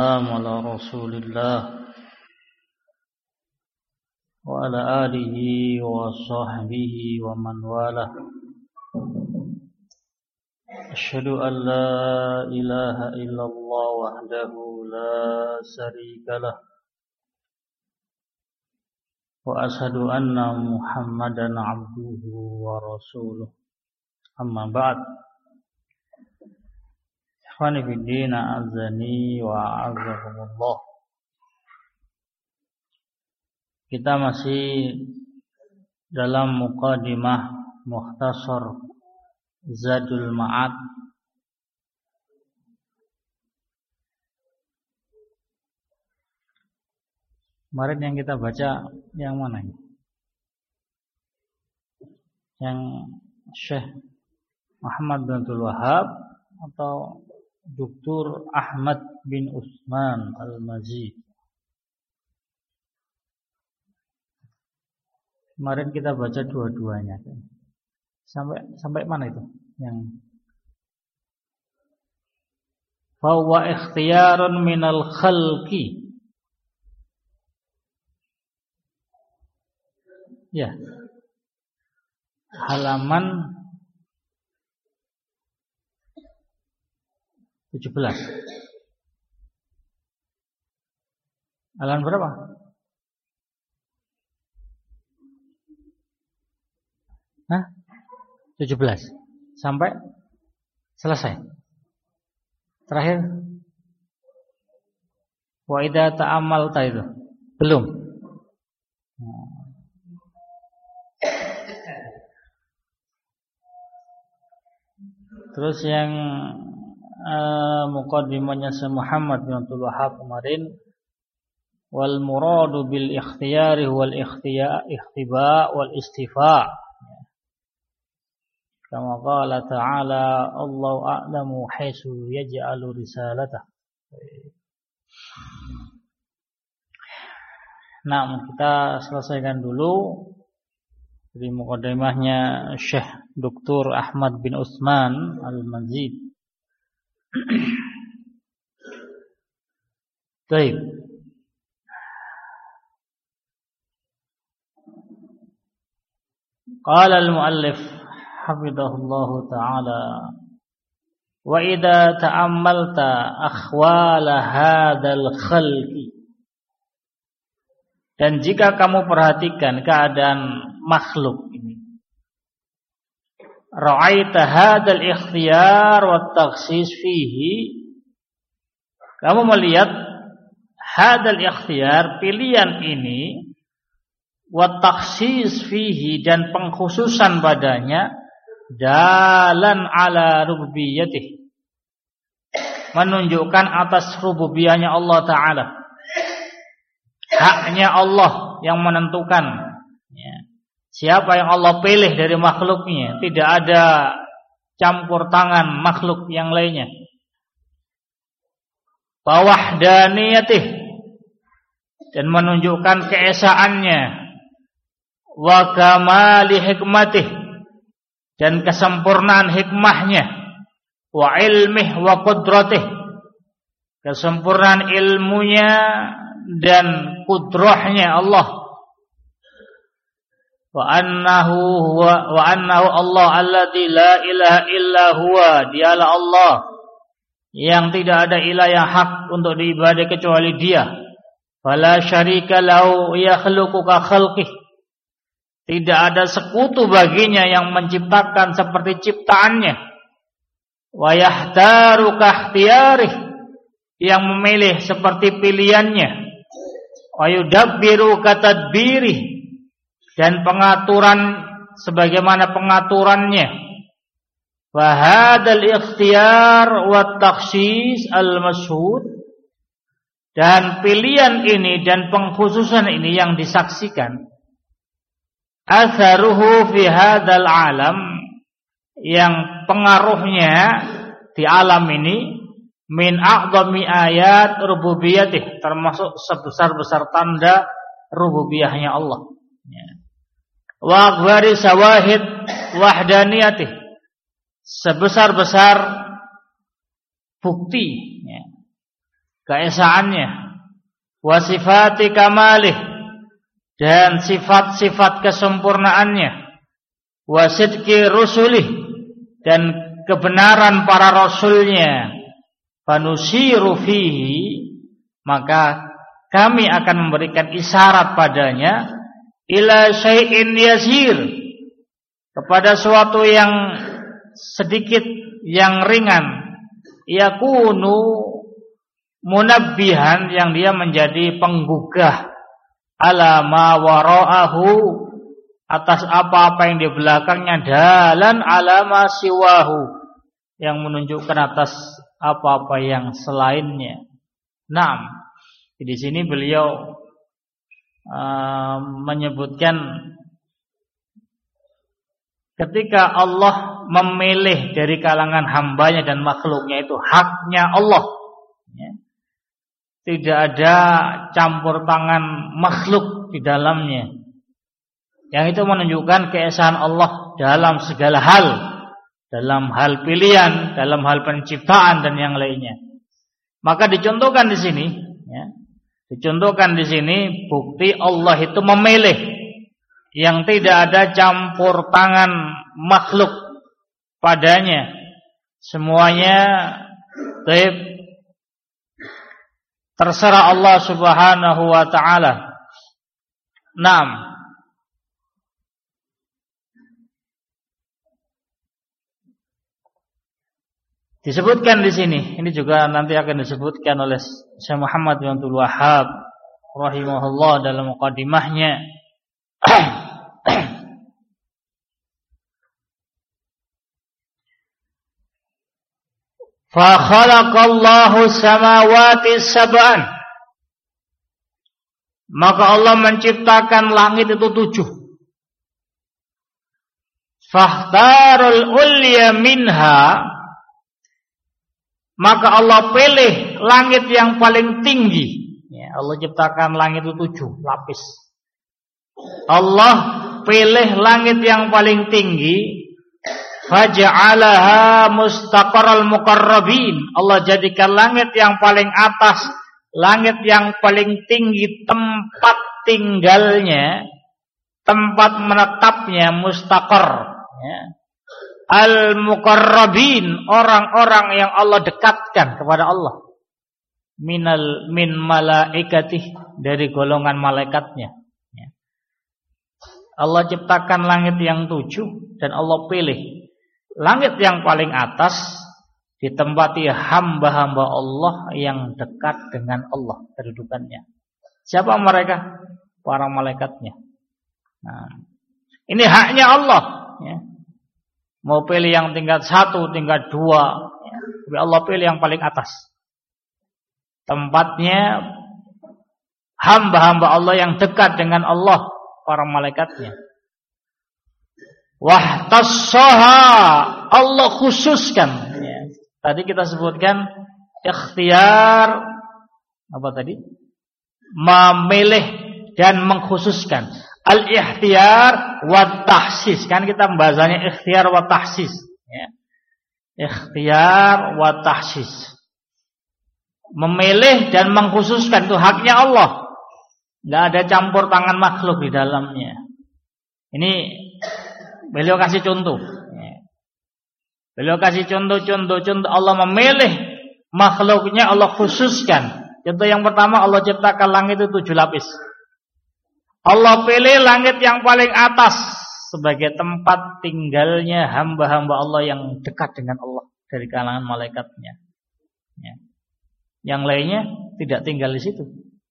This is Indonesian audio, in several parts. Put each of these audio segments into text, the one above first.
على رسول الله وعلى آله وصحبه ومن والاه. أشهد أن لا إله إلا الله وحده لا شريك له وأشهد أن محمدا عبده ورسوله. أما بعد. Ikhwani fiddin, a'azzani wa a'azzakumullah. Kita masih dalam muqaddimah Mukhtasar Zadul Ma'ad. Kemarin yang kita baca yang mana ini? Yang Syekh Muhammad bin Abdul Wahhab atau Dr. Ahmad bin Utsman Al-Mazid. Kemarin kita baca dua-duanya. Sampai mana itu? Yang fahuwa ikhtiyarun minal khalqi. Ya. Halaman 17. Halaman berapa? Hah? 17. Sampai selesai. Terakhir. Wa idza ta'ammalta itu. Belum. Terus yang muqaddimahnya Syekh Muhammad bin Abdul Wahhab kemarin, wal muradu bil ikhtiyari wal ikhtiba wal istifa. Kama qala ta'ala Allahu a'lamu haitsu yaj'alu risalatah. Nah, kita selesaikan dulu dari muqaddimahnya Syekh Dr. Ahmad bin Utsman Al-Mazid. Baik. Qala al-muallif hafidhahullahu ta'ala wa idza ta'ammalta akhwal hadzal khalqi, dan jika kamu perhatikan keadaan makhluk ini, ra'aita hadzal ikhtiyar wa takhsis fihi, kamu melihat hadzal ikhtiyar, pilihan ini, wa takhsis fihi, dan pengkhususan padanya, dalan ala rububiyyatih, menunjukkan atas rububiyahnya Allah Ta'ala, haknya Allah yang menentukan siapa yang Allah pilih dari makhluknya, tidak ada campur tangan makhluk yang lainnya. Wahdaniyatih, dan menunjukkan keesaannya, wa kamali hikmatih, dan kesempurnaan hikmahnya, wa ilmih wa qudratih, kesempurnaan ilmunya dan kudrahnya Allah. Wa annahu Allah alladzi la ilaha illa huwa, dialah Allah yang tidak ada ilah yang hak untuk diibadai kecuali Dia. Fala syarika lahu yakhluqu ka khalqih, tidak ada sekutu baginya yang menciptakan seperti ciptaannya. Wa yahtaru ka ikhtiyarih, yang memilih seperti pilihannya. Wa yudabbiru ka tadbirih, dan pengaturan sebagaimana pengaturannya. Wa hadzal ikhtiyar wa takhsis al-mashhud, dan pilihan ini dan pengkhususan ini yang disaksikan, atharuhu fi hadzal alam, yang pengaruhnya di alam ini, min a'zami ayat rububiyyatih, termasuk sebesar-besar tanda rububiyahnya Allah. Wa akbari sawahid wahdaniyatih, sebesar-besar bukti keesaannya, wa sifati kamalih, dan sifat-sifat kesempurnaannya, wa sidqi rusulih, dan kebenaran para rasulnya, fanusiru fihi, maka kami akan memberikan isyarat padanya, ila syai'in yasir, kepada suatu yang sedikit, yang ringan, yakunu munabbihan, yang dia menjadi penggugah, ala ma wara'ahu, atas apa-apa yang di belakangnya, dalan ala ma siwahu, yang menunjukkan atas apa-apa yang selainnya. Naam, di sini beliau menyebutkan ketika Allah memilih dari kalangan hambanya dan makhluknya, itu haknya Allah, ya. Tidak ada campur tangan makhluk di dalamnya. Yang itu menunjukkan keesaan Allah dalam segala hal, dalam hal pilihan, dalam hal penciptaan dan yang lainnya. Maka dicontohkan di sini, ya, dicontohkan di sini bukti Allah itu memilih yang tidak ada campur tangan makhluk padanya. Semuanya terserah Allah Subhanahu wa taala. Naam. Disebutkan di sini, ini juga nanti akan disebutkan oleh Syekh Muhammad bin Abdul Wahhab rahimahullah dalam muqaddimahnya. Fa khalaqallahu samawati sab'an, maka Allah menciptakan langit itu 7. Fakhtarul ulya minha, maka Allah pilih langit yang paling tinggi, ya, Allah ciptakan langit itu 7 lapis. Allah pilih langit yang paling tinggi, faja'alaha mustaqarral muqarrabin, Allah jadikan langit yang paling atas, langit yang paling tinggi tempat tinggalnya, tempat menetapnya, mustaqar, ya. Al-muqarrabin, orang-orang yang Allah dekatkan kepada Allah, min malaikatih, dari golongan malaikatnya, ya. Allah ciptakan langit yang 7 dan Allah pilih langit yang paling atas ditempati hamba-hamba Allah yang dekat dengan Allah kedudukannya. Siapa mereka? Para malaikatnya. Nah, ini haknya Allah, ya. Mau pilih yang tingkat 1, tingkat 2, ya. Tapi Allah pilih yang paling atas. Tempatnya hamba-hamba Allah yang dekat dengan Allah, para malaikatnya. Wahtassaha, Allah khususkan, ya. Tadi kita sebutkan ikhtiar, apa tadi? Memilih dan mengkhususkan. Al-ikhtiyar wa tahsis, kan kita membahasanya ikhtiyar wa tahsis, ya. Ikhtiyar wa tahsis, memilih dan mengkhususkan, itu haknya Allah. Tidak ada campur tangan makhluk di dalamnya. Ini beliau kasih contoh, ya. Beliau kasih contoh Allah memilih makhluknya, Allah khususkan. Contoh yang pertama, Allah ciptakan langit itu 7 lapis. Allah pilih langit yang paling atas sebagai tempat tinggalnya hamba-hamba Allah yang dekat dengan Allah dari kalangan malaikatnya, ya. Yang lainnya tidak tinggal di situ.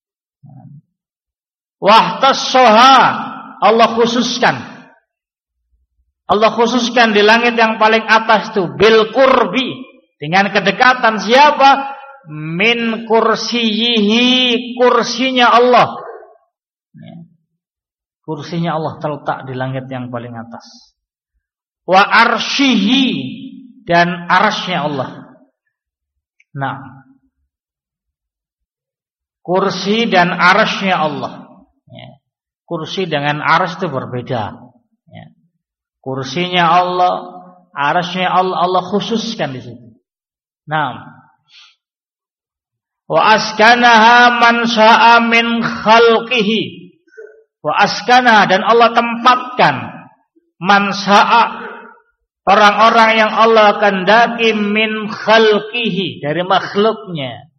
Wahtassaha, Allah khususkan. Allah khususkan di langit yang paling atas itu bil qurbi, dengan kedekatan siapa? Min kursiyihi, kursinya Allah, ya. Kursinya Allah terletak di langit yang paling atas. Wa arsyihi, dan arsy-Nya Allah. Nah, kursi dan arsy-Nya Allah, ya. Kursi dengan arsy itu berbeda, ya. Kursinya Allah, arsy-Nya Allah, Allah khususkan di situ. Nah, Wa askanaha man syaa min khalqihi. Wa askanaha, dan Allah tempatkan man syaa, orang-orang yang Allah kehendaki, min khalqihi, dari makhluknya.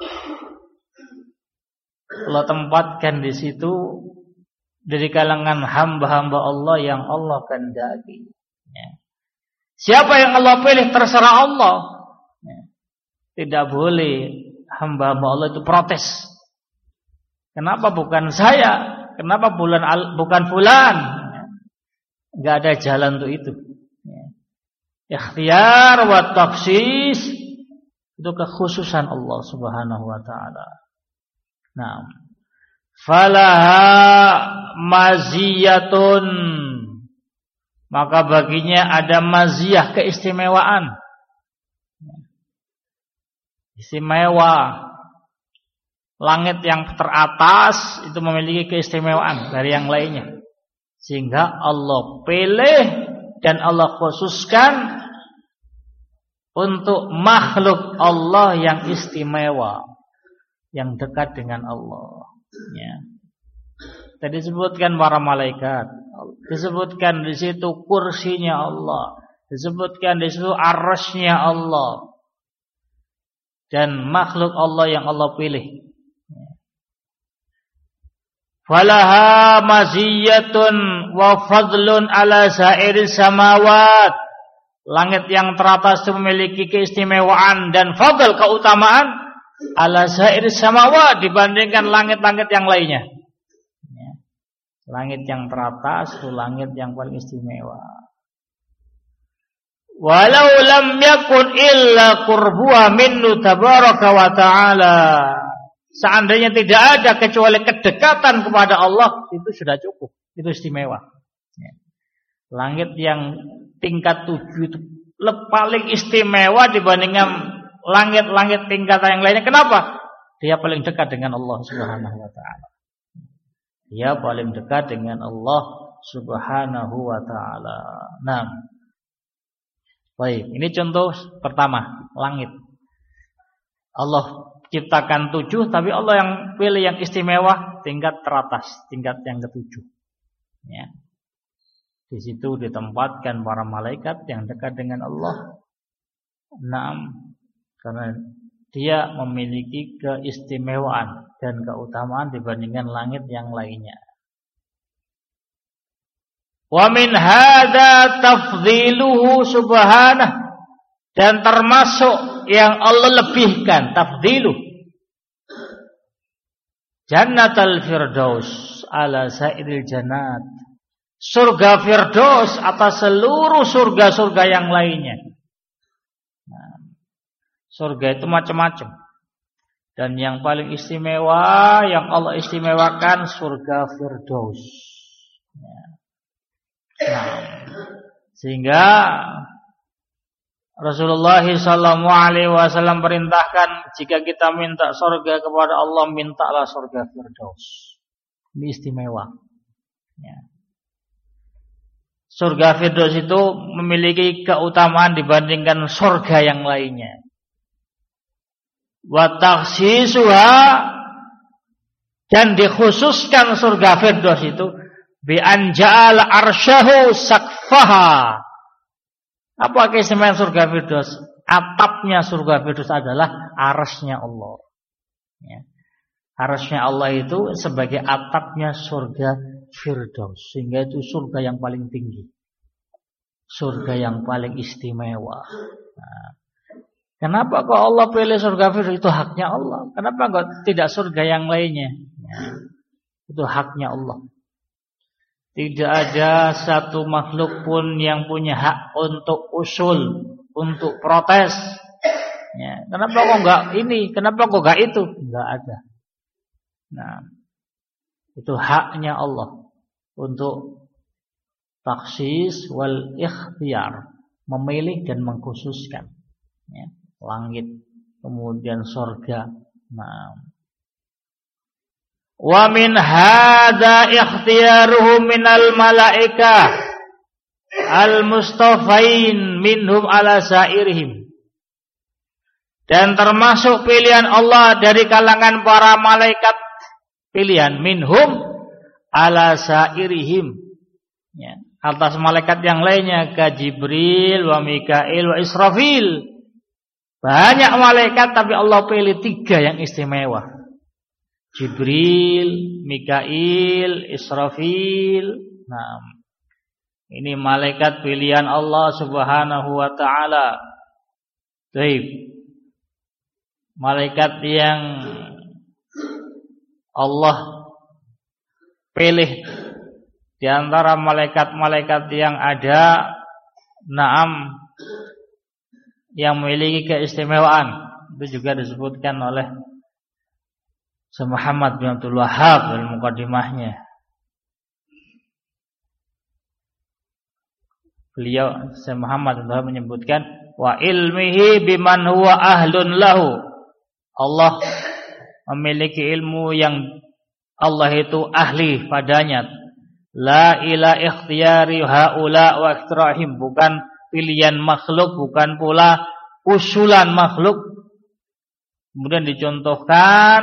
Allah tempatkan di situ dari kalangan hamba-hamba Allah yang Allah kehendaki. Siapa yang Allah pilih terserah Allah. Tidak boleh hamba-hamba Allah itu protes. Kenapa bukan saya? Kenapa bukan fulan? Enggak ada jalan untuk itu. Ikhtiyar wa takhsis itu kekhususan Allah Subhanahu wa taala. Nah, falaha maziyatun, maka baginya ada maziyah, keistimewaan. Istimewa. Langit yang teratas itu memiliki keistimewaan dari yang lainnya, sehingga Allah pilih dan Allah khususkan untuk makhluk Allah yang istimewa, yang dekat dengan Allah. Ya. Tadi disebutkan para malaikat, disebutkan di situ kursinya Allah, disebutkan di situ arasy-Nya Allah, dan makhluk Allah yang Allah pilih. Falaha maziyatun wa fadlun ala sairis samawat. Langit yang teratas itu memiliki keistimewaan dan fadl, keutamaan, ala sairis samawat, dibandingkan langit-langit yang lainnya. Langit yang teratas itu langit yang paling istimewa. Walau lam yakun illa qurbuha minnu tabaraka wa ta'ala. Seandainya tidak ada kecuali kedekatan kepada Allah, itu sudah cukup. Itu istimewa. Langit yang tingkat 7 itu paling istimewa dibandingkan langit-langit tingkatan yang lainnya. Kenapa? Dia paling dekat dengan Allah Subhanahu wa taala. Dia paling dekat dengan Allah Subhanahu wa taala. Nah, baik, ini contoh pertama, langit. Allah ciptakan 7, tapi Allah yang pilih yang istimewa, tingkat teratas, tingkat yang ke-7. Ya. Di situ ditempatkan para malaikat yang dekat dengan Allah. 6, karena dia memiliki keistimewaan dan keutamaan dibandingkan langit yang lainnya. Wa min hadza tafdhiluhu subhanahu, dan termasuk yang Allah lebihkan, tafdhilu, Jannatul Firdaus ala sairil jannat, surga Firdaus atas seluruh surga-surga yang lainnya. Nah, surga itu macam-macam, dan yang paling istimewa yang Allah istimewakan surga Firdaus. Nah, sehingga Rasulullah SAW perintahkan, jika kita minta surga kepada Allah, mintalah surga Firdaus. Ini istimewa. Ya. Surga Firdaus itu memiliki keutamaan dibandingkan surga yang lainnya. Wa takhsisuha, dan dikhususkan surga Firdaus itu bi an ja'ala arsyahu saqfaha. Apa keistimewaan surga Firdaus? Atapnya surga Firdaus adalah arasy-Nya Allah. Ya. Arasy-Nya Allah itu sebagai atapnya surga Firdaus, sehingga itu surga yang paling tinggi, surga yang paling istimewa. Nah, kenapa kok Allah pilih surga Firdaus? Itu haknya Allah. Kenapa kok tidak surga yang lainnya? Ya. Itu haknya Allah. Tidak ada satu makhluk pun yang punya hak untuk usul, untuk protes. Ya, kenapa kok enggak ini? Kenapa kok enggak itu? Enggak ada. Nah, itu haknya Allah untuk taksis wal ikhtiyar, memilih dan mengkhususkan. Ya, langit, kemudian surga. Nah, wa min hadza ikhtiyaruhu minal malaikah al mustafain minhum ala sairihim, Dan termasuk pilihan Allah dari kalangan para malaikat pilihan minhum ala sairihim, ya, atas malaikat yang lainnya, ka Jibril wa Mikail wa Israfil. Banyak malaikat tapi Allah pilih 3 yang istimewa. Jibril, Mikail, Israfil. Nah, ini malaikat pilihan Allah Subhanahu wa taala. Baik. Malaikat yang Allah pilih di antara malaikat-malaikat yang ada, naam, yang memiliki keistimewaan. Itu juga disebutkan oleh Syekh Muhammad bin Abdul Wahhab dalam muqaddimahnya. Beliau Syekh Muhammad bin Abdul Wahhab menyebutkan wa ilmihi biman huwa ahlun lahu. Allah memiliki ilmu yang Allah itu ahli padanya. La ila ikhtiyari haula wa iktirahim, bukan pilihan makhluk, bukan pula usulan makhluk. Kemudian dicontohkan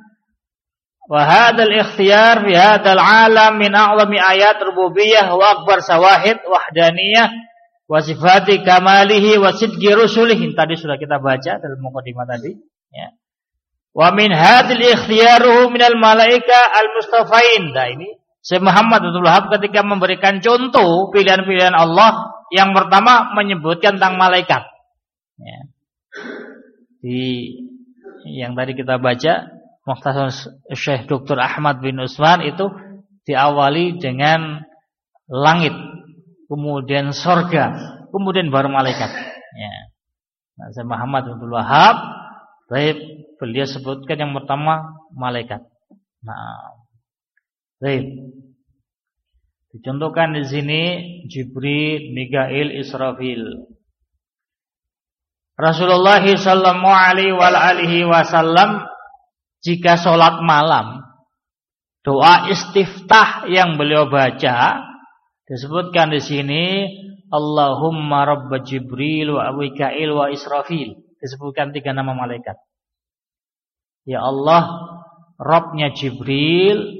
wa hadzal ikhtiyar fi hadzal alam min a'zami ayat rububiyyah wa akbar sawahid wahdaniyah wa sifati kamalihi wa sidqi rusulihi. Tadi sudah kita baca dalam mukadimah tadi, ya. Wa min hadzal ikhtiyaruhu minal malaika al-mustafain. Nah, ini Syekh Muhammad Abdul Wahhab ketika memberikan contoh pilihan-pilihan Allah, yang pertama menyebutkan tentang malaikat, ya. Di yang tadi kita baca Mukhtasar Syekh Dr. Ahmad bin Utsman itu diawali dengan langit, kemudian surga, kemudian baru malaikat, ya. Nah, Syekh Muhammad Abdul Wahhab, baik, beliau sebutkan yang pertama malaikat. Nah, baik. Dicontohkan di sini Jibril, Mikail, Israfil. Rasulullah sallallahu alaihi wasallam jika sholat malam, doa istiftah yang beliau baca disebutkan di sini Allahumma rabb Jibril wa Mikail wa Israfil. Disebutkan 3 nama malaikat. Ya Allah, Rabbnya Jibril,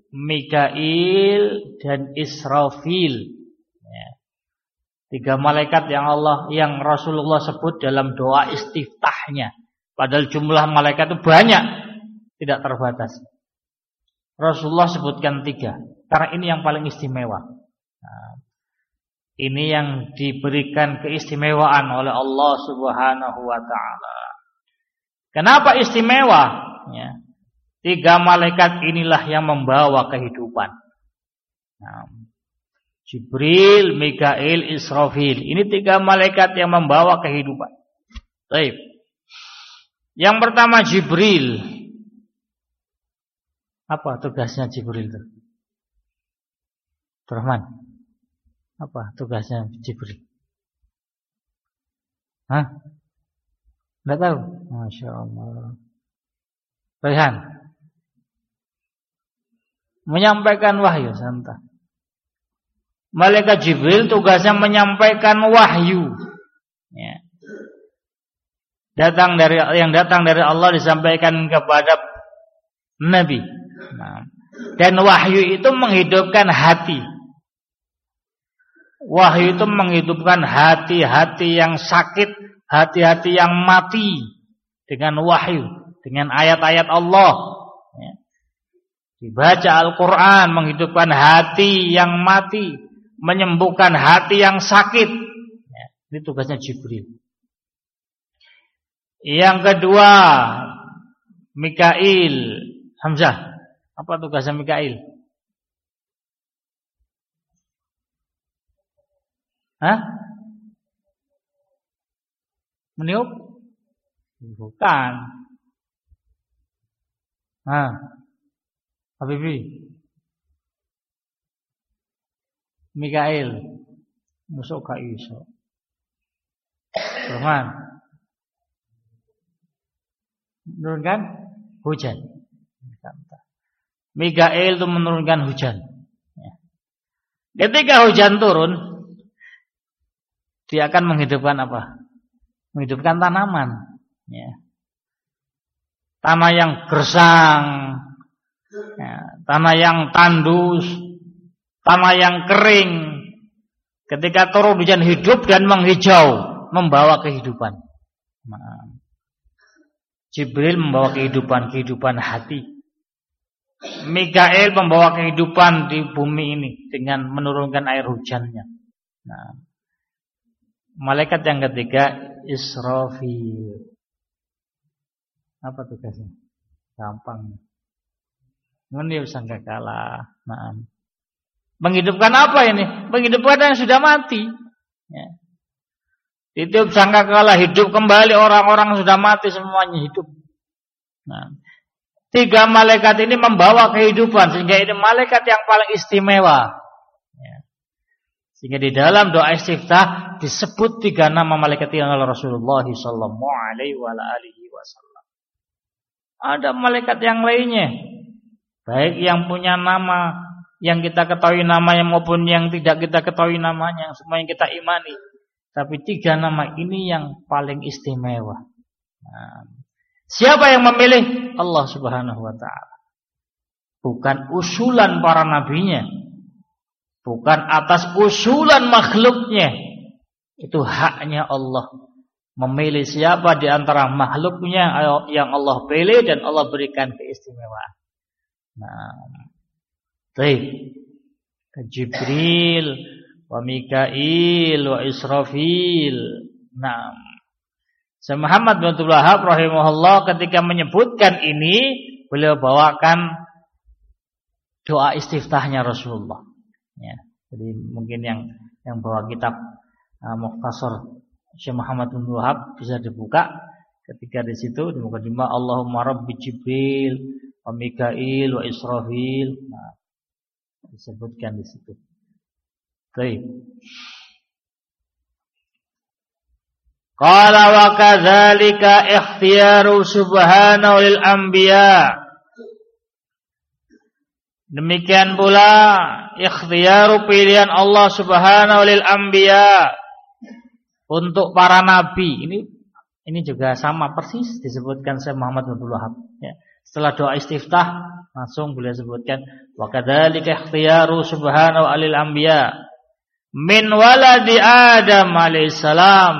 Mikail dan Israfil, ya. 3 malaikat yang Rasulullah sebut dalam doa istiftahnya. Padahal jumlah malaikat itu banyak, tidak terbatas. Rasulullah sebutkan 3 karena ini yang paling istimewa. Nah, ini yang diberikan keistimewaan oleh Allah Subhanahu wa taala. Kenapa istimewa? Ya. 3 malaikat inilah yang membawa kehidupan. Nah, Jibril, Mikail, Israfil. Ini 3 malaikat yang membawa kehidupan. Baik. Yang pertama Jibril. Apa tugasnya Jibril itu? Rahman. Apa tugasnya Jibril? Hah? Enggak tahu. Masya Allah. Rehan. Menyampaikan wahyu, santai. Malaikat Jibril tugasnya menyampaikan wahyu, ya. Yang datang dari Allah disampaikan kepada Nabi. Nah, dan wahyu itu menghidupkan hati. Wahyu itu menghidupkan hati-hati yang sakit, hati-hati yang mati dengan wahyu, dengan ayat-ayat Allah, ya. Dibaca Al-Quran menghidupkan hati yang mati, menyembuhkan hati yang sakit, ya. Ini tugasnya Jibril. Yang kedua Mikail. Hamzah, apa tugasnya Mikail? Hah? Meniup? Bukan. Habibi. Mikail. Musuh ka iso. Rahman. Menurunkan hujan. Mikail itu menurunkan hujan. Ketika hujan turun, dia akan menghidupkan apa? Menghidupkan tanaman. Ya. Tanah yang gersang, ya, tanah yang tandus, tanah yang kering. Ketika turun hujan hidup dan menghijau, membawa kehidupan. Nah, Jibril membawa kehidupan hati. Mikail membawa kehidupan di bumi ini dengan menurunkan air hujannya. Nah, malaikat yang ketiga Israfil. Apa tugasnya? Gampang. Ini sangka kalah. Nah, menghidupkan apa ini? Menghidupkan yang sudah mati. Ya. Itu sangka kalah, hidup kembali orang-orang sudah mati semuanya hidup. Nah, 3 malaikat ini membawa kehidupan sehingga ini malaikat yang paling istimewa. Ya. Sehingga di dalam doa istiftah disebut 3 nama malaikat yang oleh Rasulullah sallallahu alaihi wasallam. Ada malaikat yang lainnya, baik yang punya nama yang kita ketahui namanya maupun yang tidak kita ketahui namanya, semua yang kita imani. Tapi 3 nama ini yang paling istimewa. Nah, siapa yang memilih? Allah Subhanahu wa ta'ala. Bukan usulan para nabinya, bukan atas usulan makhluknya. Itu haknya Allah. Memilih siapa di antara makhluknya yang Allah pilih dan Allah berikan keistimewaan. Nah, baik. Jibril wa Mikail wa Israfil. Nah, Syekh Muhammad bin Abdul Wahhab rahimahullah ketika menyebutkan ini, beliau bawakan doa istiftahnya Rasulullah. Ya, jadi mungkin yang bawa kitab Mukhtasar Syekh Muhammad bin Abdul Wahhab bisa dibuka ketika di situ di mukadimah Allahumma Rabbi Jibril wa Mikail wa Israfil. Nah, disebutkan di situ. Baik. Qala wa kadzalika ikhtiyaru subhanahu lil anbiya. Demikian pula ikhtiyaru pilihan Allah Subhanahu lil anbiya untuk para nabi. Ini juga sama persis disebutkan Syekh Muhammad bin Abdul Wahhab, ya. Setelah doa istiftah langsung beliau sebutkan wa kadzalika ikhtiyaru subhanahu lil anbiya min waladi Adam alaihissalam,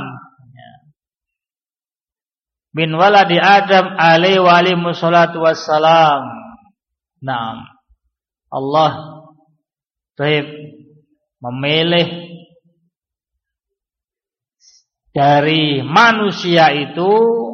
min waladi Adam alaihi wa alihi wassalatu wassalam. Naam, Allah memilih dari manusia itu,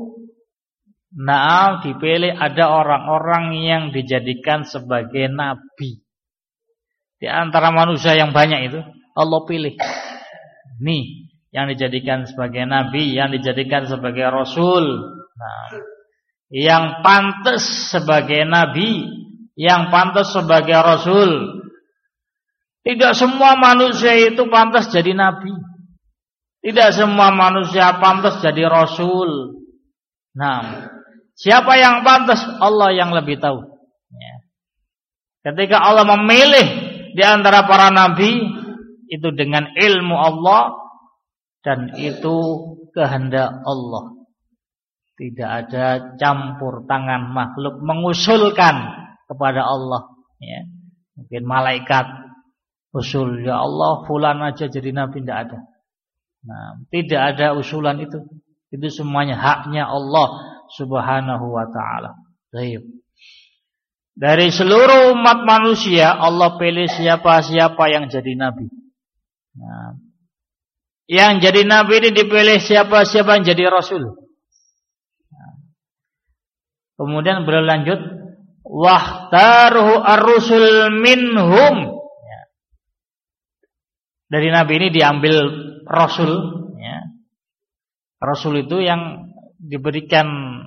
dipilih ada orang-orang yang dijadikan sebagai nabi. Di antara manusia yang banyak itu Allah pilih. Nih, yang dijadikan sebagai nabi, yang dijadikan sebagai rasul. Nah, yang pantas sebagai nabi, yang pantas sebagai rasul. Tidak semua manusia itu pantas jadi nabi. Tidak semua manusia pantas jadi rasul. Nah, siapa yang pantas? Allah yang lebih tahu. Ya. Ketika Allah memilih di antara para nabi, itu dengan ilmu Allah dan itu kehendak Allah. Tidak ada campur tangan makhluk mengusulkan kepada Allah. Ya. Mungkin malaikat usul, ya Allah fulan aja jadi nabi, tidak ada. Nah, tidak ada usulan itu. Itu semuanya haknya Allah Subhanahu wa ta'ala. Baik. Dari seluruh umat manusia Allah pilih siapa-siapa yang jadi nabi. Nah, yang jadi nabi ini dipilih siapa-siapa yang jadi rasul. Nah, kemudian beliau lanjut, wahtaruhu ar-rusul minhum. Ya. Dari nabi ini diambil rasul. Ya. Rasul itu yang diberikan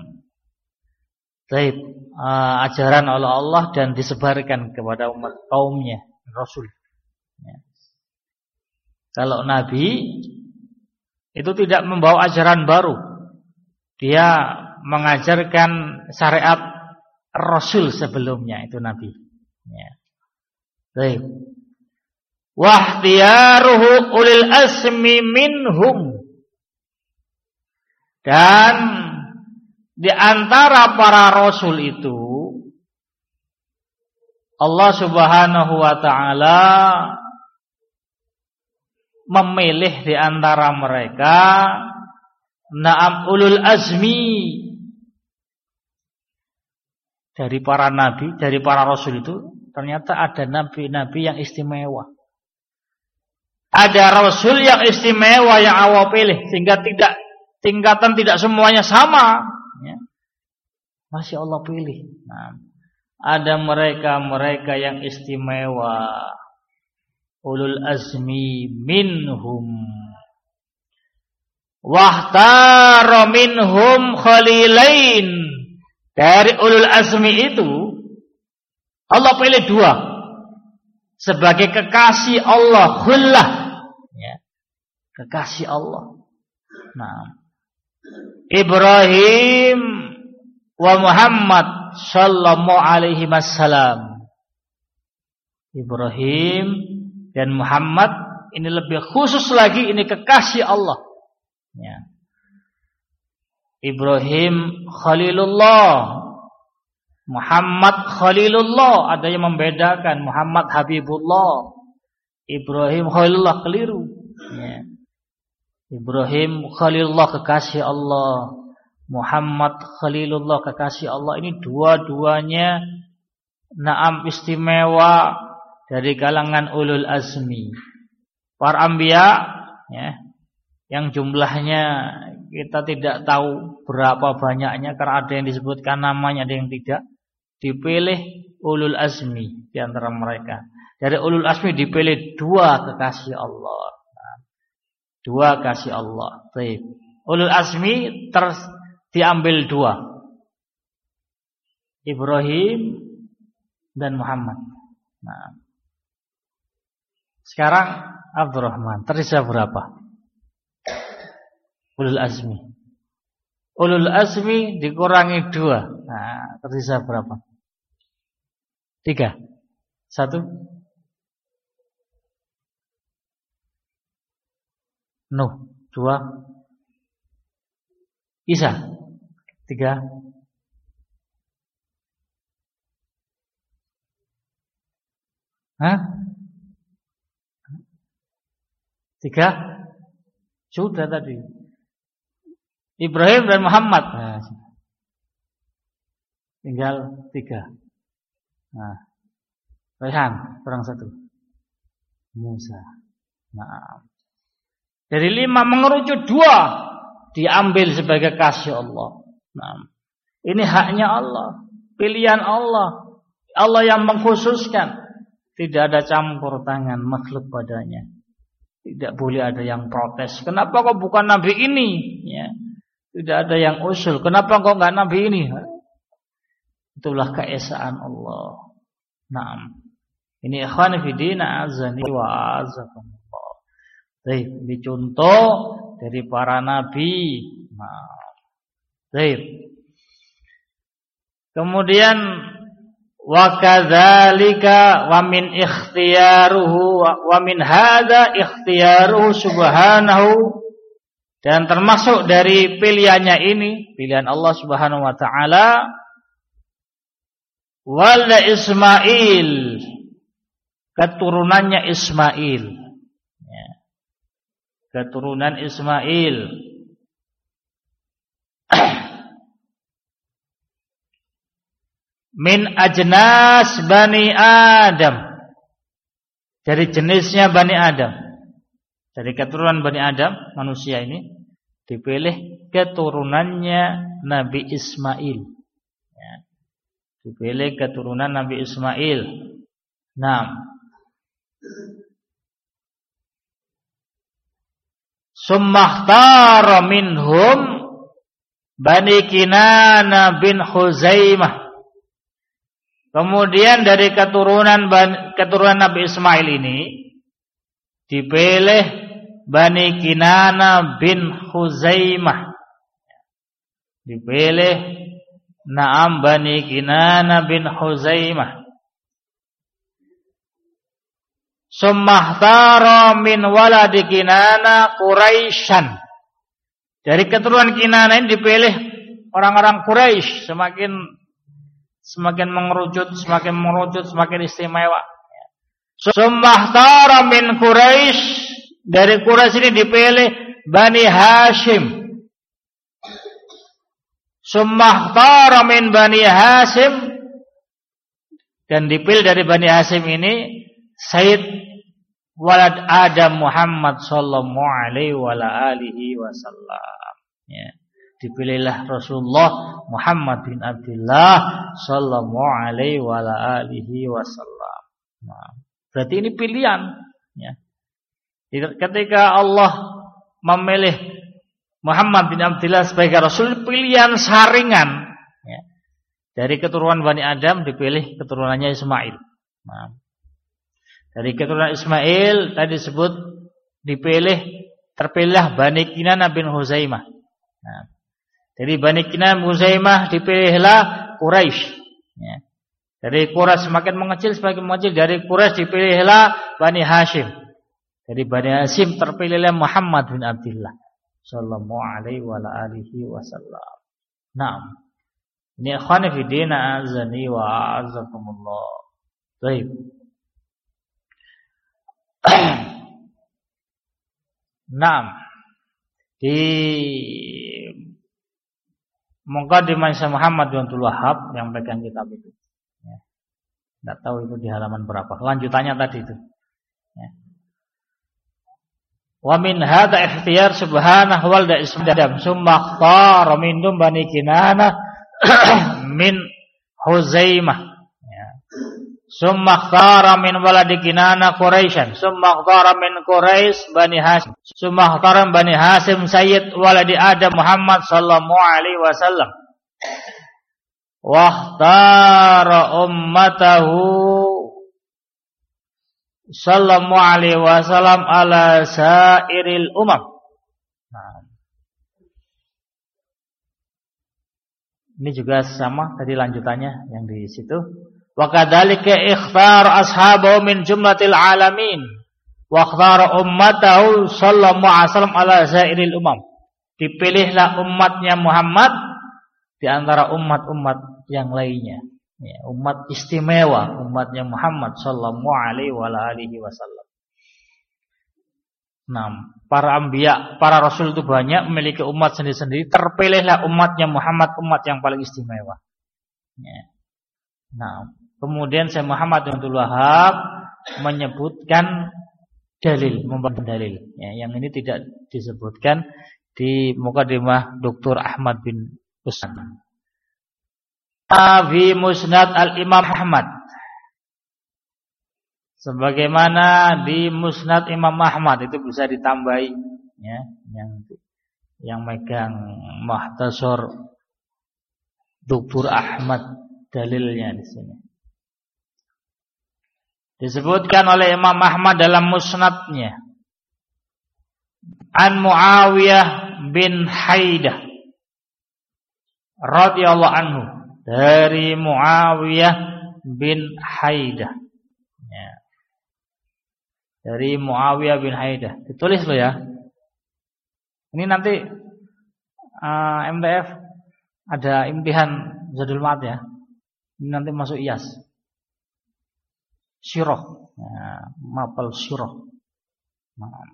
ajaran oleh Allah dan disebarkan kepada umat kaumnya, rasul. Ya. Kalau nabi itu tidak membawa ajaran baru, dia mengajarkan syariat rasul sebelumnya, itu nabi. Ya. Baik. Wahtiyaruhu ulil asmi minhum. Dan Di antara para rasul itu Allah Subhanahu wa taala memilih di antara mereka ulul azmi dari para nabi, dari para rasul itu ternyata ada nabi-nabi yang istimewa. Ada rasul yang istimewa yang Allah pilih sehingga tingkatan tidak semuanya sama. Ya. Masih Allah pilih. Nah, ada mereka yang istimewa. Ulul azmi minhum. Wahtara minhum khalilain. Dari ulul azmi itu Allah pilih 2 sebagai kekasih Allah, khullah. Ya. Kekasih Allah. Nah, Ibrahim wa Muhammad sallallahu alaihi wasallam. Ibrahim dan Muhammad ini lebih khusus lagi, ini kekasih Allah. Ya. Ibrahim Khalilullah, Muhammad Khalilullah. Ada yang membedakan Muhammad Habibullah, Ibrahim Khalilullah, keliru. Ya. Ibrahim Khalilullah kekasih Allah, Muhammad Khalilullah kekasih Allah. Ini dua-duanya naam istimewa dari kalangan ulul azmi. Para anbiya ya, yang jumlahnya kita tidak tahu berapa banyaknya karena ada yang disebutkan namanya, ada yang tidak. Dipilih ulul azmi di antara mereka. Dari ulul azmi dipilih 2 kekasih Allah. 2 kasih Allah. Baik. Ulul azmi diambil 2. Ibrahim dan Muhammad. Nah. Sekarang Abdurrahman, tersisa berapa? Ulul azmi. Ulul azmi dikurangi 2. Nah, tersisa berapa? 3. 1. Nuh 2. Isa 3. Hah? 3. Sudah tadi. Ibrahim dan Muhammad. Nah, tinggal 3. Nah, Rayhan kurang 1. Musa. Nah, dari 5 mengerucut 2 diambil sebagai kasih Allah. Nah, ini haknya Allah, pilihan Allah. Allah yang mengkhususkan. Tidak ada campur tangan makhluk padanya. Tidak boleh ada yang protes. Kenapa kok bukan nabi ini? Ya. Tidak ada yang usul. Kenapa kok enggak nabi ini? Itulah keesaan Allah. Naam. Ini ikhwan fillah azani wa azakumullah. Baik, ini contoh dari para nabi. Nah. Baik. Kemudian wa kadzalika wa min ikhtiyaruhu wa min hadza ikhtiyaruhu subhanahu, dan termasuk dari pilihannya ini, pilihan Allah Subhanahu wa taala, walda Ismail, keturunannya Ismail, ya. Keturunan Ismail. Min ajnas Bani Adam, dari jenisnya Bani Adam, dari keturunan Bani Adam, manusia ini dipilih keturunannya Nabi Ismail, ya. Dipilih keturunan Nabi Ismail. Nah, summahtar minhum Bani Kinana bin Khuzaimah. Kemudian dari keturunan Nabi Ismail ini dipilih Bani Kinana bin Khuzaimah. Dipilih Naam Bani Kinana bin Khuzaimah. Summahtara min waladi Kinana Quraisyan. Dari keturunan Kinana ini dipilih orang-orang Quraisy semakin mengerucut, semakin istimewa. Summahtara min Quraisy, dari Quraisy ini dipilih Bani Hashim. Summahtara min Bani Hashim, dan dipilih dari Bani Hashim ini Sayyid walad Adam Muhammad sallallahu alaihi wa alihi wasallam. Ya. Dipilihlah Rasulullah Muhammad bin Abdullah sallallahu alaihi wa alihi wasallam. Nah, berarti ini pilihan, ya. Ketika Allah memilih Muhammad bin Abdullah sebagai Rasul, pilihan saringan, ya. Dari keturunan Bani Adam dipilih keturunannya Ismail. Nah, dari keturunan Ismail tadi disebut terpilihlah Bani Kinanah bin Huzaimah. Nah, dari Bani Kinanah bin Huzaimah dipilihlah Quraisy. Ya. Dari Quraisy semakin mengecil, dari Quraisy dipilihlah Bani Hashim. Dari Bani Hashim terpilihlah Muhammad bin Abdullah sallallahu alaihi wa alihi wasallam. Naam. Ini ikhwani fi din azani wa azakumullah. Baik. Naam. Di Muqaddimah Syekh Muhammad bin Abdul Wahhab yang pegang kitab itu. Ya. Enggak tahu itu di halaman berapa. Lanjutannya tadi itu. Ya. Wa min hadza ikhtiyar subhanahu wa ta'ala ismadam summa khara min Bani Kinanah min Huzaimah. Ya. Summa khara min waladi Kinanah Quraisyan, summa khara min Quraisy Bani Hashim, summa khara Bani Hashim Sayyid waladi Adam Muhammad sallallahu alaihi wasallam. Wa ikhtara ummatahu sallallahu alaihi wasallam ala sairil umam. Nah. Ini juga sama tadi lanjutannya yang di situ. Wa kadzalika ikhtar ashabahu min jumlatil alamin wa ikhtara ummatahu sallallahu alaihi wasallam ala sairil umam. Dipilihlah umatnya Muhammad di antara umat-umat yang lainnya. Ya, umat istimewa, umatnya Muhammad sallallahu alaihi wa alihi wasallam. Nah, para anbiya, para rasul itu banyak memiliki umat sendiri-sendiri, terpilihlah umatnya Muhammad, umat yang paling istimewa. Ya. Nah, kemudian Syekh Muhammad bin Abdul Wahhab menyebutkan dalil, membawakan dalil. Ya, yang ini tidak disebutkan di Muqaddimah Dr. Ahmad bin Usman. Fi Musnad al-Imam Ahmad, sebagaimana di Musnad Imam Ahmad itu bisa ditambahi, ya, yang megang Mukhtasar Dr. Ahmad dalilnya di sini. Disebutkan oleh Imam Ahmad dalam Musnadnya an Muawiyah bin Haidah radhiyallahu anhu, dari Muawiyah bin Haidah. Ya. Dari Muawiyah bin Haidah. Ditulis lo ya. Ini nanti MTF ada imtihan Zadul Ma'ad ya. Ini nanti masuk IAS. Syirah. Ya, mapel syirah. Nah.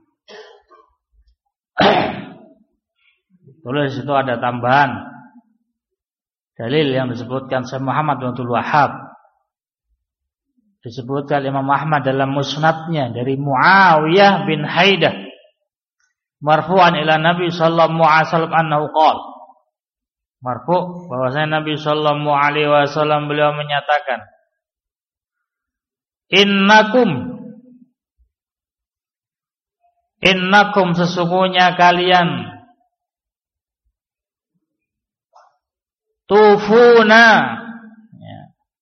Tulis itu ada tambahan dalil yang disebutkan Syekh Muhammad bin Abdul Wahhab, disebutkan Imam Ahmad dalam musnadnya dari Muawiyah bin Haidah marfu'an ila Nabi sallallahu alaihi wasallam annahu qala, marfu' bahwasanya Nabi sallallahu alaihi wasallam beliau menyatakan, innakum sesungguhnya kalian tufuna, ya.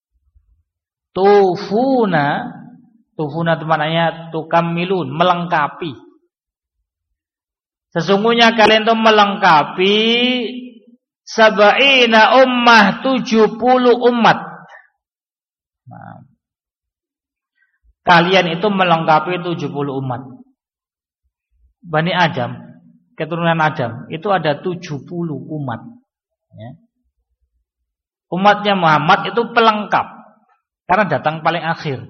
Tufuna itu maknanya tukammilun, melengkapi. Sesungguhnya kalian itu melengkapi sab'ina ummah, 70 umat. Nah, kalian itu melengkapi 70 umat. Bani Adam, keturunan Adam itu ada 70 umat, ya. Umatnya Muhammad itu pelengkap karena datang paling akhir.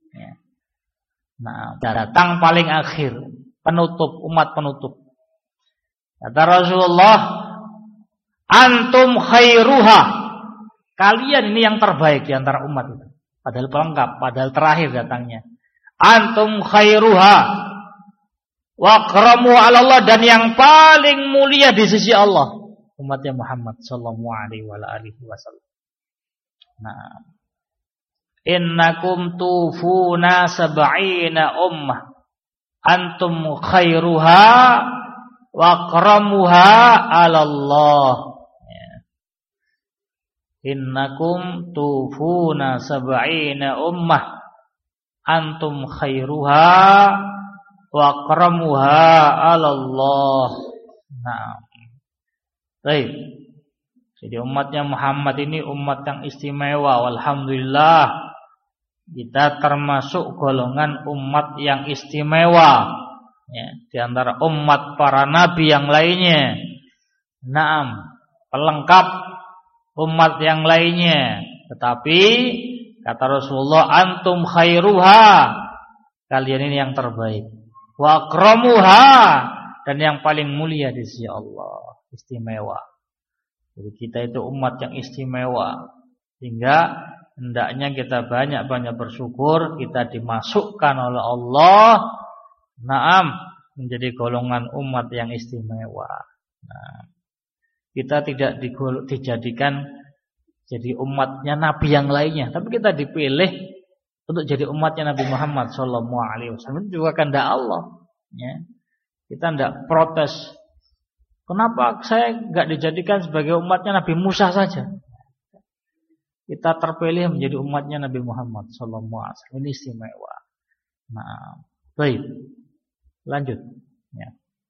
Nah, datang paling akhir, penutup, umat penutup. Kata Rasulullah, antum khairuha. Kalian ini yang terbaik di antara umat itu. Padahal pelengkap, padahal terakhir datangnya. Antum khairuha wa akramu 'ala Allah, dan yang paling mulia di sisi Allah umatnya Muhammad sallallahu alaihi wasallam. Nah, innakum tufuna sab'ina ummah antum khairuha wa akramuha 'ala Allah. Innakum tufuna sab'ina ummah antum khairuha wa akramuha 'ala Allah. Nah, baik. Jadi umatnya Muhammad ini umat yang istimewa. Alhamdulillah, kita termasuk golongan umat yang istimewa, ya, di antara umat para nabi yang lainnya. Naam, pelengkap umat yang lainnya. Tetapi kata Rasulullah, antum khairuha, kalian ini yang terbaik. Wa akramuha, dan yang paling mulia di sisi Allah, istimewa. Jadi kita itu umat yang istimewa, sehingga hendaknya kita banyak-banyak bersyukur kita dimasukkan oleh Allah, naam, menjadi golongan umat yang istimewa. Nah, kita tidak dijadikan jadi umatnya nabi yang lainnya, tapi kita dipilih untuk jadi umatnya Nabi Muhammad sallallahu alaihi wasallam. Itu juga kehendak Allah, ya. Kita tidak protes. Kenapa saya enggak dijadikan sebagai umatnya Nabi Musa saja? Kita terpilih menjadi umatnya Nabi Muhammad sallallahu alaihi wasallam. Ini istimewa. Nah, baik. Lanjut, ya.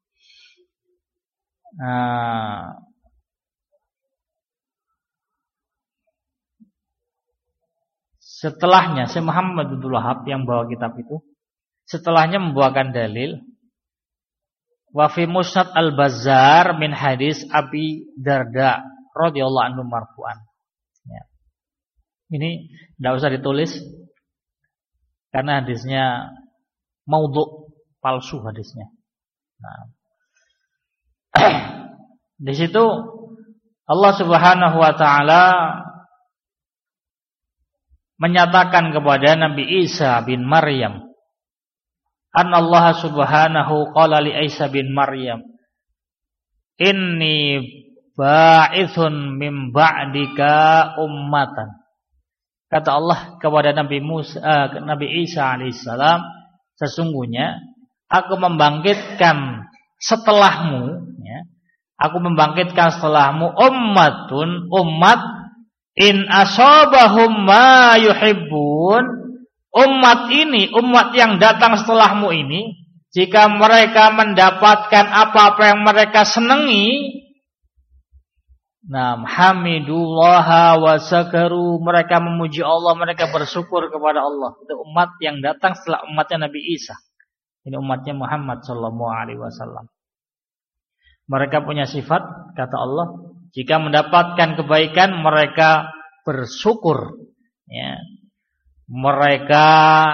Setelahnya Syekh Muhammad Abdul Wahab yang bawa kitab itu, setelahnya membawakan dalil wa fi Musnad Al-Bazzar min hadis Abi Darda radhiyallahu anhu marfu'an. Ya. Ini tidak usah ditulis karena hadisnya maudhu', palsu hadisnya. Nah, di situ Allah Subhanahu wa taala menyatakan kepada Nabi Isa bin Maryam, Anna Allah subhanahu qala li Isa bin Maryam, inni ba'ithun min ba'dika ummatan. Kata Allah kepada Nabi Isa alaihissalam, sesungguhnya aku membangkitkan setelahmu, ya, aku membangkitkan setelahmu umat in asabahum ma yuhibbun. Umat ini, umat yang datang setelahmu ini, jika mereka mendapatkan apa-apa yang mereka senangi, nah, hamidullaha wa sakaru, mereka memuji Allah, mereka bersyukur kepada Allah. Itu umat yang datang setelah umatnya Nabi Isa. Ini umatnya Muhammad sallallahu alaihi wasallam. Mereka punya sifat, kata Allah, jika mendapatkan kebaikan mereka bersyukur, ya. Mereka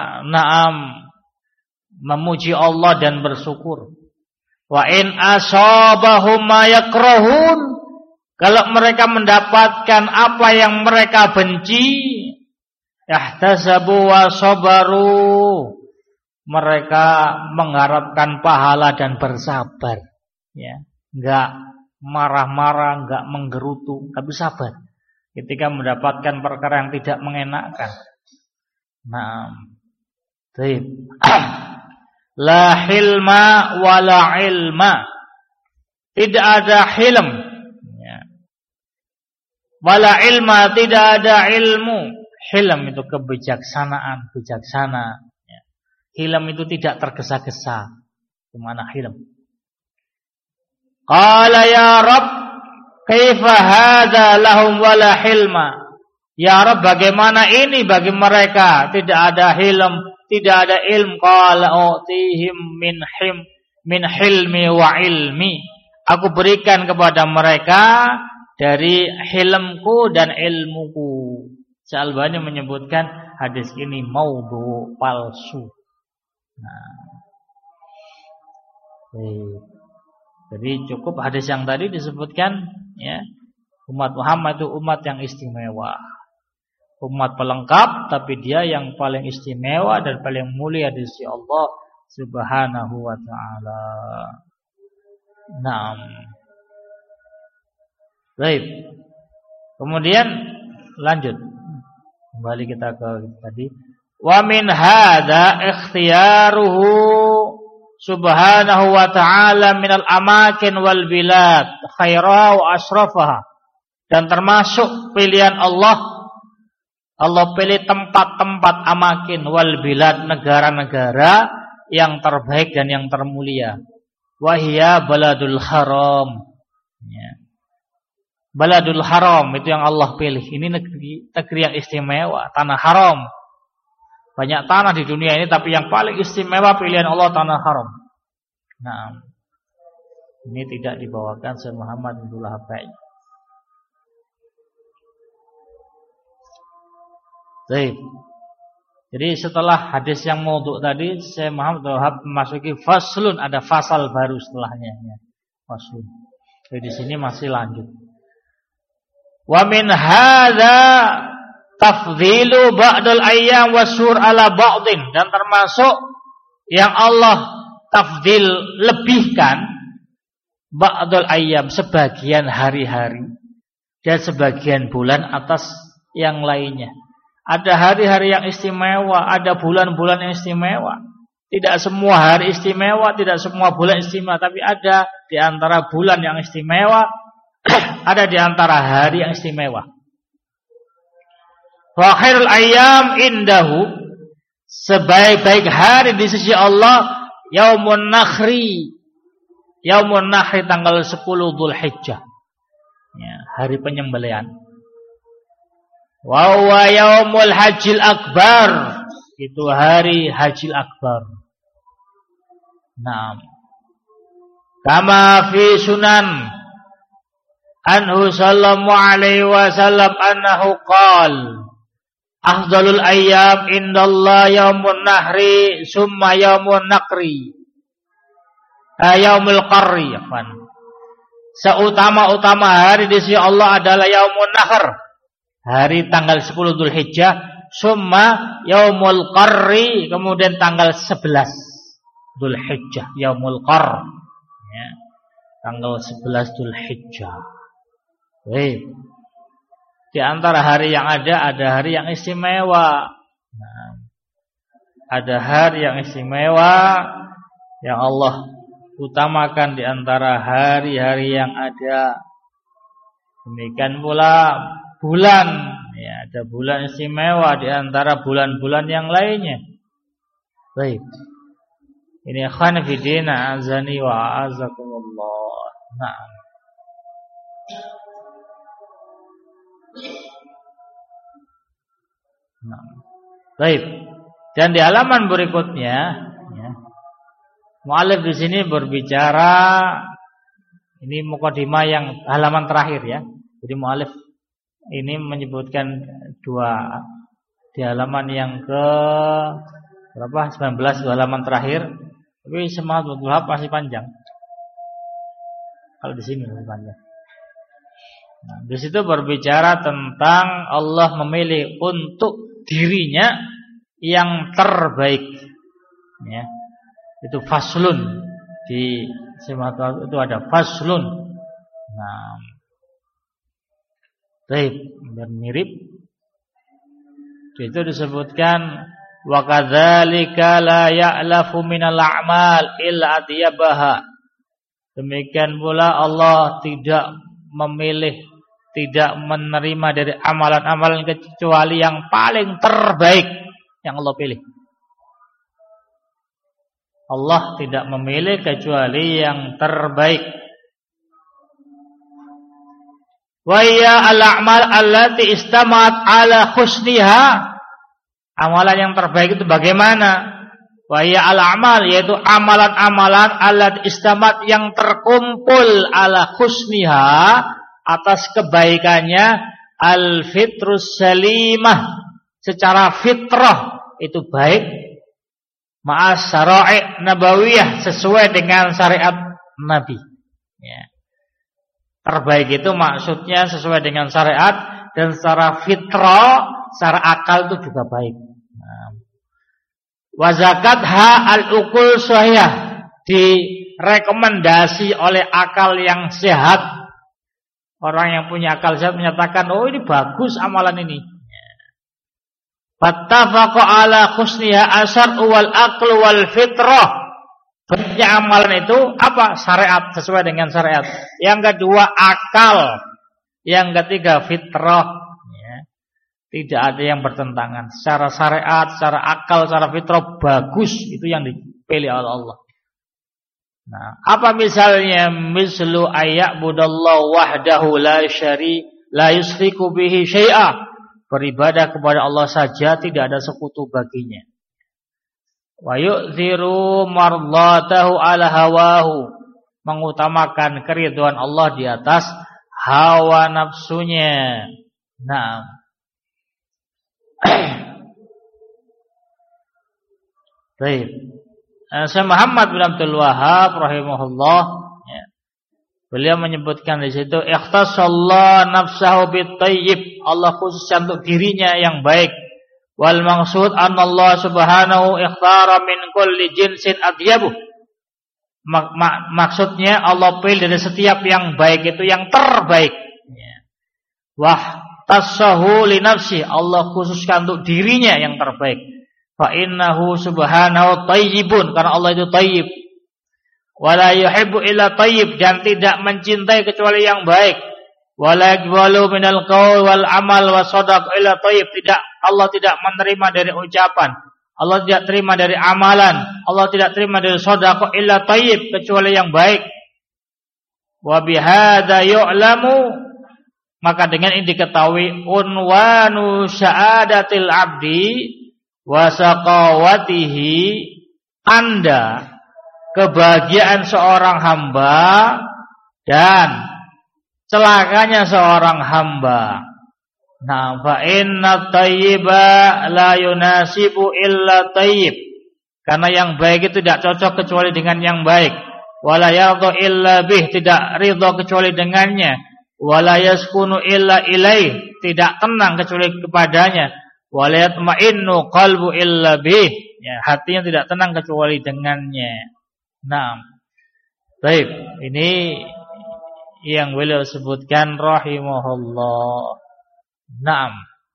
memuji Allah dan bersyukur. Wa in asabahum ma yakrahun, kalau mereka mendapatkan apa yang mereka benci, yahtasabu wa sabaru, mereka mengharapkan pahala dan bersabar, ya. Enggak marah-marah, enggak menggerutu, tapi sabar ketika mendapatkan perkara yang tidak mengenakkan. Nah, la hilma wala ilma, tidak ada hilm, ya. Wala ilma, tidak ada ilmu. Hilm itu kebijaksanaan, bijaksana, ya. Hilm itu tidak tergesa-gesa. Gimana hilm? Qala ya Rabb, kaifa hadza lahum wala hilma? Ya Rabb, bagaimana ini bagi mereka? Tidak ada hilm, tidak ada ilm. Qala utihim min hilmi wa ilmi. Aku berikan kepada mereka dari hilmku dan ilmuku. Syalbani menyebutkan hadis ini maudhu, palsu. Nah, jadi cukup hadis yang tadi disebutkan, ya, umat Muhammad itu umat yang istimewa, umat pelengkap, tapi dia yang paling istimewa dan paling mulia di sisi Allah Subhanahu wa taala. Naam. Baik. Kemudian lanjut. Kembali kita ke tadi. Wa min hadza ikhtiyaruhu subhanahu wa ta'ala minal amakin wal bilad khaira wa asrafaha. Dan termasuk pilihan Allah pilih tempat-tempat amakin wal bilad, negara-negara yang terbaik dan yang termulia. Wa hiya baladul haram. Ya. Baladul haram itu yang Allah pilih. Ini negeri yang istimewa, tanah haram. Banyak tanah di dunia ini, tapi yang paling istimewa pilihan Allah tanah haram. Nah, ini tidak dibawakan Syekh Muhammad bin Abdul Wahhab. Baik. Jadi setelah hadis yang maudhu tadi, Syekh Muhammad bin Abdul Wahhab memasuki faslun, ada fasal baru setelahnya, ya. Faslun. Jadi di sini masih lanjut. Wa min hadza tafdhilu ba'dal ayyam wasur ala ba'din, dan termasuk yang Allah tafdhil lebihkan ba'dal ayyam, sebagian hari-hari dan sebagian bulan atas yang lainnya. Ada hari-hari yang istimewa, ada bulan-bulan yang istimewa. Tidak semua hari istimewa, tidak semua bulan istimewa, tapi ada di antara bulan yang istimewa, ada di antara hari yang istimewa. Wa khairul ayyam indahu, sebaik-baik hari di sisi Allah yaumun nakhri. Yaumun nakhri tanggal 10 Dzulhijjah. Ya, hari penyembelihan. Wa huwa yaumul hajjil akbar, itu hari hajjil akbar. Naam. Kama fi sunan anhu sallallahu alaihi wasallam annahu qala afdalul ayyam indallah yaumun nahri summa yaumun naqri yaumul qarri. Seutama-utama hari di sisi Allah adalah yaumun nahr, hari tanggal 10 Dzulhijjah, summa yaumul qarri, kemudian tanggal 11 Dzulhijjah, yaumul qarr, ya, tanggal 11 Dzulhijjah. Baik. Di antara hari yang ada hari yang istimewa. Nah, ada hari yang istimewa yang Allah utamakan di antara hari-hari yang ada. Demikian pula bulan, ya, ada bulan istimewa di antara bulan-bulan yang lainnya. Baik. Ini ikhwan fillah azani wa azakumullah. Naam. Nah, baik. Dan di halaman berikutnya, ya, mu'allif di sini berbicara, ini mukadimah yang halaman terakhir, ya. Jadi mu'allif ini menyebutkan dua di halaman yang ke berapa? 19, di halaman terakhir. Tapi semangat Abdul Wahhab masih panjang. Kalau di sini masih panjang. Nah, di situ berbicara tentang Allah memilih untuk dirinya yang terbaik, ya. Itu faslun, di semangat itu ada faslun. Nah, baik, mirip. Itu disebutkan wa kadzalika la ya'lafu minal a'mal illa atyabaha. Demikian pula Allah tidak memilih, tidak menerima dari amalan-amalan kecuali yang paling terbaik yang Allah pilih. Allah tidak memilih kecuali yang terbaik. Wa ya al-a'mal allati istamat ala husniha. Amalan yang terbaik itu bagaimana? Wa ya al-a'mal, yaitu amalan-amalan allati istamat yang terkumpul ala husniha, atas kebaikannya al-fitrus salimah, secara fitrah itu baik, ma'as syara'i' nabawiyah, sesuai dengan syariat Nabi. Ya. Terbaik itu maksudnya sesuai dengan syariat dan secara fitrah, secara akal itu juga baik. Wa zakatha al-uqul sahihah, direkomendasi oleh akal yang sehat. Orang yang punya akal sehat menyatakan, oh ini bagus amalan ini. Fattafaqa ala husniha asar wal aql wal fitrah. Baiknya amalan itu apa? Syariat, sesuai dengan syariat. Yang kedua akal. Yang ketiga fitrah. Ya. Tidak ada yang bertentangan. Secara syariat, secara akal, secara fitrah bagus. Itu yang dipilih oleh Allah. Nah, apa misalnya? Mislu ayya'budallahu wahdahu la yusriku bihi syai'a. Beribadah kepada Allah saja, tidak ada sekutu baginya. Wa yu'thiru mardatahu ala hawahu, mengutamakan keridhaan Allah di atas hawa nafsunya. Nah, baik. Syekh Muhammad bin Abdul Wahhab rahimahullah, ya, beliau menyebutkan di situ ikhtasallahu nafsahu bit-thayyib, Allah khususkan untuk dirinya yang baik. Wal maksud anallah subhanahu ikhtara min kulli jinsin adyabuh. Maksudnya Allah pilih dari setiap yang baik itu yang terbaik. Wah tasahu li nafsi, Allah khususkan untuk dirinya yang terbaik. Fa innahu subhanahu thayyibun, karena Allah itu thayyib. Wala yuhibbu illa thayyib, dan tidak mencintai kecuali yang baik. Wala yaqbalu minal qaul wal amal wasadaq illa thayyib, Allah tidak menerima dari ucapan, Allah tidak terima dari amalan, Allah tidak terima dari sedekah illa thayyib, kecuali yang baik. Wa bihadza yu'lamu, maka dengan ini diketahui unwanu syahadatil abdi wa saqawatihi, tanda kebahagiaan seorang hamba dan celakanya seorang hamba. Nah, fa inna thayyiba la yunasibu illa thayyib, karena yang baik itu tidak cocok kecuali dengan yang baik. Wala yardha illa bih, tidak ridha kecuali dengannya. Wala yaskunu illa ilaih, tidak tenang kecuali kepadanya. Wala yatma'innu qalbu illa bih, ya, hatinya tidak tenang kecuali dengannya. Nah, baik, ini yang beliau sebutkan rahimahullah. Naam.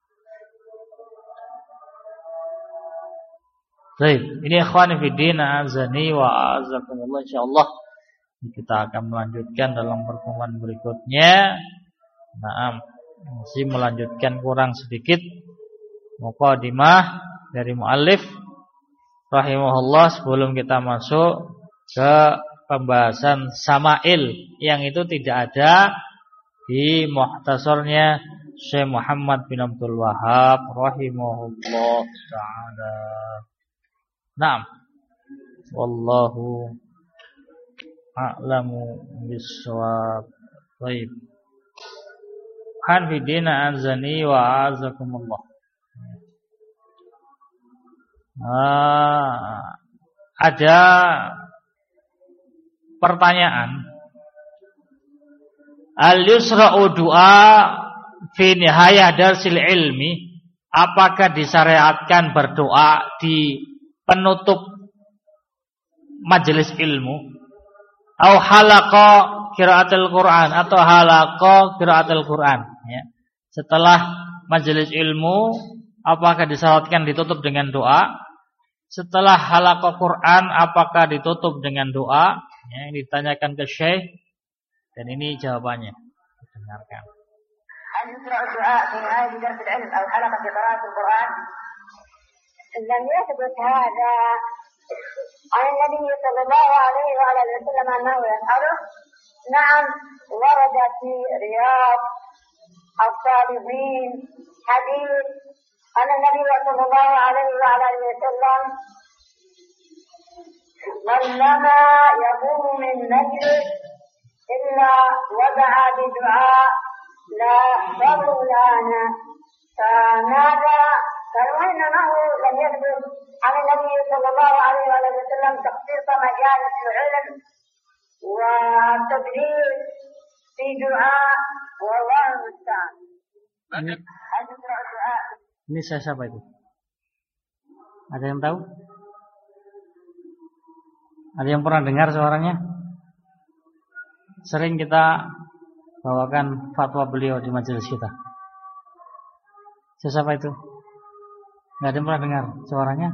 Baik, ini ikhwan fillah azani wa azakumullah, insyaallah kita akan melanjutkan dalam pertemuan berikutnya. Naam, masih melanjutkan kurang sedikit muqaddimah dari muallif rahimahullah sebelum kita masuk ke pembahasan Sama'il yang itu tidak ada di mukhtasarnya Syekh Muhammad bin Abdul Wahhab rahimahullah ta'ala. Naam. Wallahu a'lamu bis-shawab. Baik. Hanfidina azani wa azakumullah. Ada pertanyaan. Al-yusra'u du'a fi nihayah darsil ilmi, apakah disyariatkan berdoa di penutup majelis ilmu? Au halaqa qiraatul Quran, atau halaqa qiraatul Quran, ya. Setelah majelis ilmu, apakah disyariatkan ditutup dengan doa? Setelah halaqa Quran, apakah ditutup dengan doa? Ya, ini ditanyakan ke Syekh, dan ini jawabannya. Dengarkan. هل يشرع الدعاء في نهاية درس العلم أو حلقة قراءة القرآن؟ لم يثبت هذا عن النبي صلى الله عليه وعلى آله وسلم أنه يفعله. نعم، ورد في رياض الصالحين حديث أن النبي صلى الله عليه وعلى آله وسلم قلما يقوم من مجلس إلا وضع بدعاء لا يحفظوا لنا فماذا فإنه لم يثبت عن النبي صلى الله عليه وسلم تخصيص مجالس العلم والتدريس في دعاء والله المستعان. Ini siapa itu? Ada yang tahu? Ada yang pernah dengar suaranya? Sering kita bawakan fatwa beliau di majelis kita. Siapa itu? Nggak ada yang pernah dengar suaranya?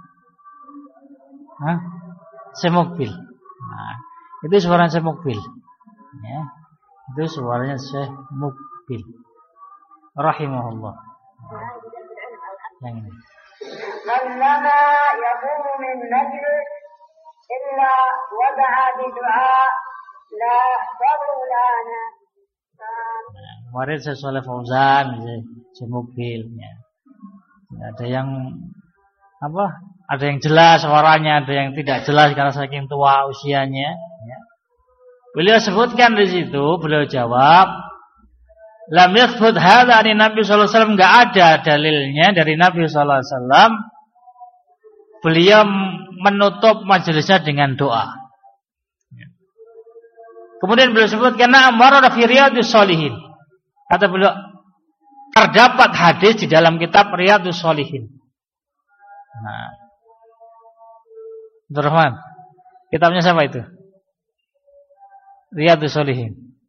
Hah? Semokbil. Nah, itu suaranya Semokbil. Ya, itu suaranya Syekh Mukbil rahimahullah. Yang ini. Lama yaqumu min majlis illa wada'a bi du'a la yahfadhu lana. Kemarin saya Saleh Fauzan, Syekh Mukbil. Ya. Ada yang apa? Ada yang jelas suaranya, ada yang tidak jelas karena saking tua usianya. Ya. Beliau sebutkan di situ, beliau jawab, lam yathbut hadza ani Nabi sallallahu alaihi wasallam, enggak ada dalilnya dari Nabi sallallahu alaihi wasallam beliau menutup majelisnya dengan doa. Kemudian beliau sebutkan amara fi riyadhus shalihin. Kata beliau, terdapat hadis di dalam kitab Riyadhus Shalihin. Nah, Abdurrahman, kitabnya siapa itu? Riyadhus Shalihin.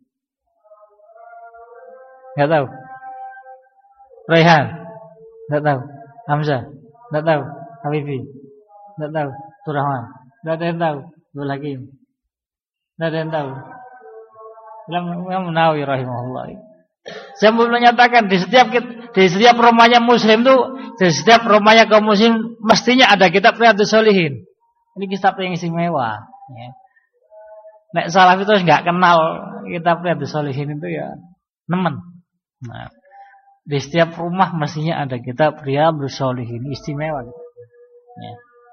Enggak tahu. Raihan, enggak tahu. Hamzah, enggak tahu. Habibi, enggak tahu. Abdurrahman, enggak ada yang tahu. Abdul Hakim, enggak ada yang tahu. Imam Nawawi rahimahullah. Saya mau menyatakan di setiap rumahnya muslim tuh, di setiap rumahnya kaum muslim mestinya ada kitab Riyadhus Shalihin. Ini kitab yang istimewa. Ya. Nek salaf itu nggak kenal kitab Riyadhus Shalihin itu ya nemen. Nah, di setiap rumah mestinya ada kitab Riyadhus Shalihin, istimewa. Ya.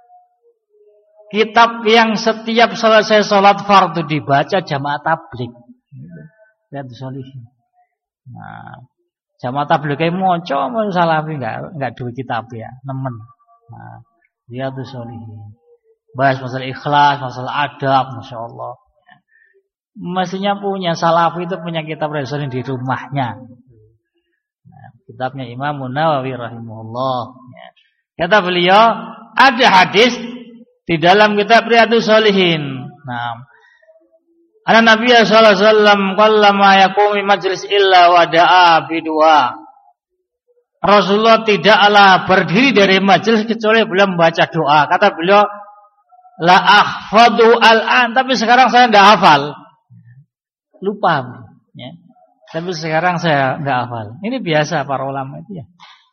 Kitab yang setiap selesai sholat fardu dibaca jamaah tabligh. Riyadhus Shalihin. Nah, jamaah tabligh kayak moco salafi enggak duwe kitab ya, nemen. Nah, Riyadhus Shalihin. Bahas masalah ikhlas, masalah adab, masyaallah. Mestinya punya salafi itu punya kitab Riyadhus Shalihin di rumahnya. Nah, kitabnya Imam Nawawi rahimahullah. Kata beliau, ada hadis di dalam kitab Riyadhus Shalihin. Nah, Ana Nabi sallallahu alaihi wasallam qallama yaqumi majlis illa wada'a bidua. Rasulullah tidaklah berdiri dari majelis kecuali beliau membaca doa. Kata beliau, la ahfadu al-an, tapi sekarang saya enggak hafal. Lupa ya. Tapi sekarang saya enggak hafal. Ini biasa para ulama itu ya.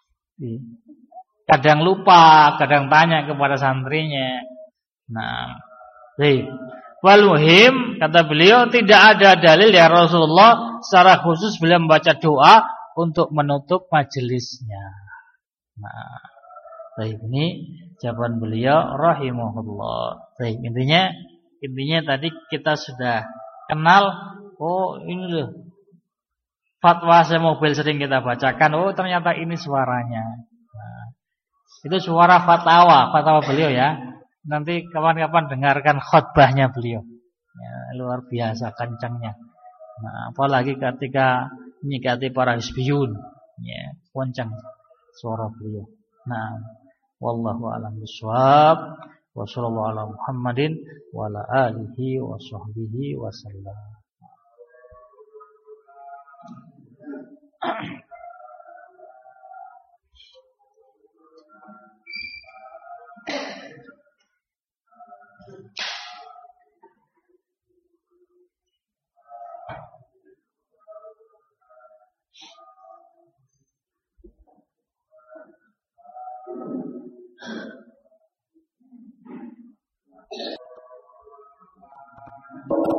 Kadang lupa, kadang tanya kepada santrinya. Nah, baik. Wal muhim, kata beliau, tidak ada dalil ya Rasulullah secara khusus beliau membaca doa untuk menutup majelisnya. Nah, baik, ini jawaban beliau rahimahullah. Baik, intinya tadi kita sudah kenal, oh ini loh fatwa Semokbil sering kita bacakan, oh ternyata ini suaranya. Nah, itu suara fatwa beliau ya. Nanti kapan-kapan dengarkan khutbahnya beliau. Ya, luar biasa kencangnya. Nah, apalagi ketika menyikati para hizbiyun, ya, kencang suara beliau. Nah, wallahu a'lam bishawab. Wa sallallahu ala Muhammadin wa ala alihi wa sahbihi wasallam.